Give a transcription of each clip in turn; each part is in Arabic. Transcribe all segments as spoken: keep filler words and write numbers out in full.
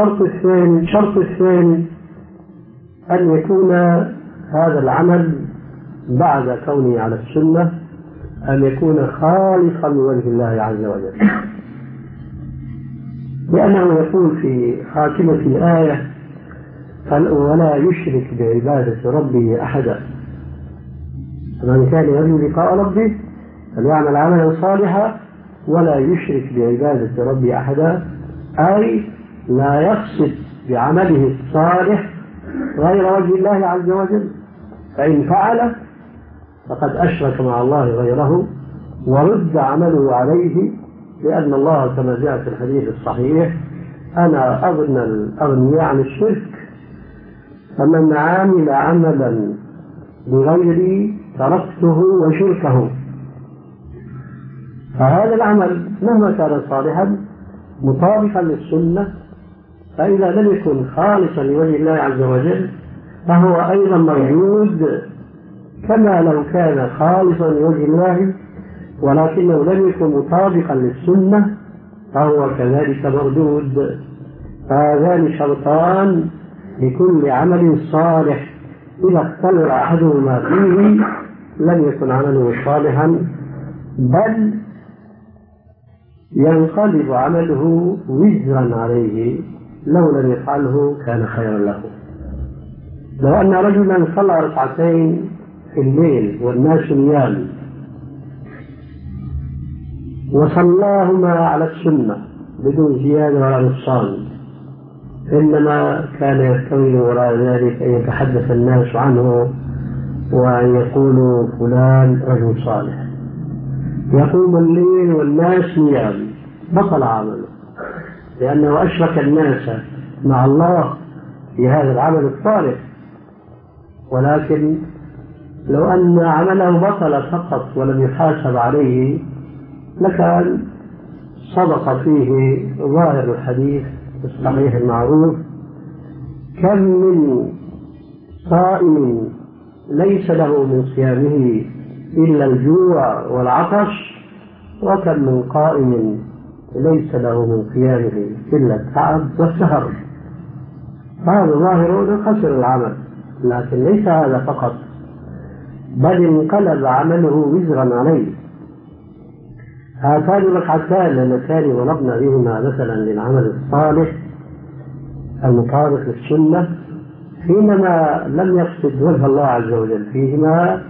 الشرط الثاني الشرط الثاني أن يكون هذا العمل بعد كونه على السنة أن يكون خالصا لوجه الله عز وجل، لأنه يقول في خاتمة الآية: ولا يشرك بعبادة ربه أحدا. فمن كان يرجو لقاء ربه فليعمل عملا صالحا ولا يشرك بعبادة ربه أحدا، أي لا يقصد بعمله الصالح غير وجه الله عز وجل، فإن فعل فقد أشرك مع الله غيره ورد عمله عليه، لأن الله كما جاء في الحديث الصحيح: أنا أغنى الأغنياء عن الشرك، فمن عمل عملا بغيري تركته وشركه. فهذا العمل مهما كان صالحا مطابقا للسنة، فإذا لم يكن خالصا لوجه الله عز وجل فهو أيضا موجود كما لو كان خالصا لوجه الله، ولكنه لم يكن مطابقا للسنة فهو كذلك مردود. فهذان شرطان لكل عمل صالح، إذا اختل أحدهما فيه لم يكن عمله صالحا، بل ينقلب عمله وزرا عليه لو لم يفعله كان خيرا له. لو أن رجلا صلى ركعتين في الليل والناس نيام وصلاهما على السنة بدون زيادة ولا نقصان، إنما كان يستوي وراء ذلك أن يتحدث الناس عنه وأن يقولوا فلان رجل صالح، يقوم الليل والناس نيام، بطل عمله لأنه أشرك الناس مع الله في هذا العمل الصالح. ولكن لو أن عمله بطل فقط ولم يحاسب عليه لكان صدق فيه ظاهر الحديث الصحيح المعروف: كم من صائم ليس له من صيامه إلا الجوع والعطش، وكم من قائم ليس له من قيامه إلا التعب والسهر. هذا ظاهر خسر العمل، لكن ليس هذا فقط، بل انقلب عمله وزرا عليه. هاتان الركعتان اللتان ضربنا بهما مثلا للعمل الصالح المطابق للسنة، حينما لم يقصد وجه الله عز وجل فيهما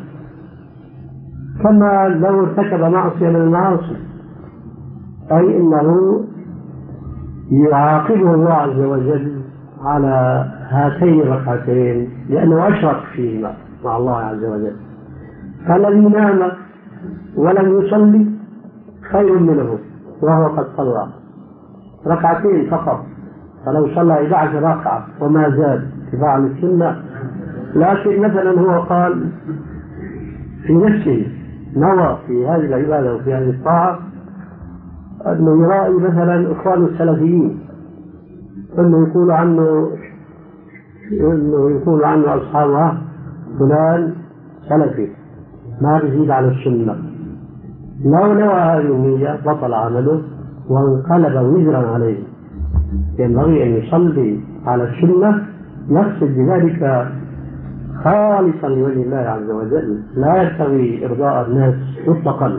كما لو ارتكب معصية من المعاصي، أي إنه يعاقبه الله عز وجل على هاتين الركعتين لأنه أشرك فيهما مع الله عز وجل. فالذي نام ولم يصلي خير منه وهو قد صلى ركعتين فقط، فلو صلى إحدى عشرة ركعة وما زاد اتباعا للسنة. لكن مثلا هو قال في نفسه نوى في هذه العبادة وفي هذه الطاعة أنه يرائي مثلا إخوان السلفيين، أنه يقول عنه أنه يقول عنه أصحابه فلان سلفي ما يزيد على السنة. لو نوى هذه النية بطل عمله وانقلب وزرا عليه. ينبغي أن يصلي على السنة يقصد بذلك خالصا لوجه الله عز وجل، لا يستوي إرضاء الناس مطلقا.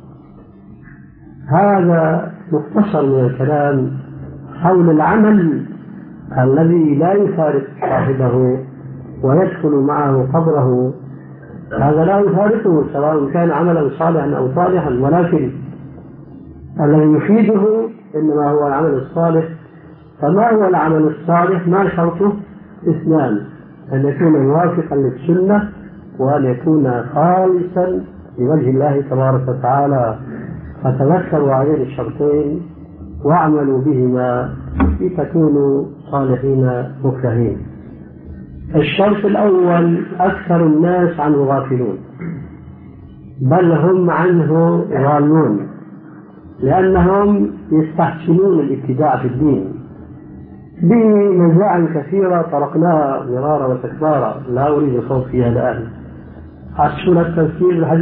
هذا مختصر من الكلام حول العمل الذي لا يفارق صاحبه ويدخل معه قبره. هذا لا يفارقه سواء كان عملا صالحا أو صالحا، ولكن الذي يفيده إنما هو العمل الصالح. فما هو العمل الصالح؟ ما شرطه؟ اثنان: أن يكون موافقا للسنة وأن يكون خالصا لوجه الله تبارك وتعالى. فتذكروا هذين الشرطين واعملوا بهما لتكونوا صالحين مفلحين. الشرط الأول: أكثر الناس عنه غافلون، بل هم عنه ضالون، لأنهم يستحسنون الابتداع في الدين بمزاعم كثيرة طرقناها مرارا وتكرارا لا أريد الخوض فيها الآن. حسن التفسير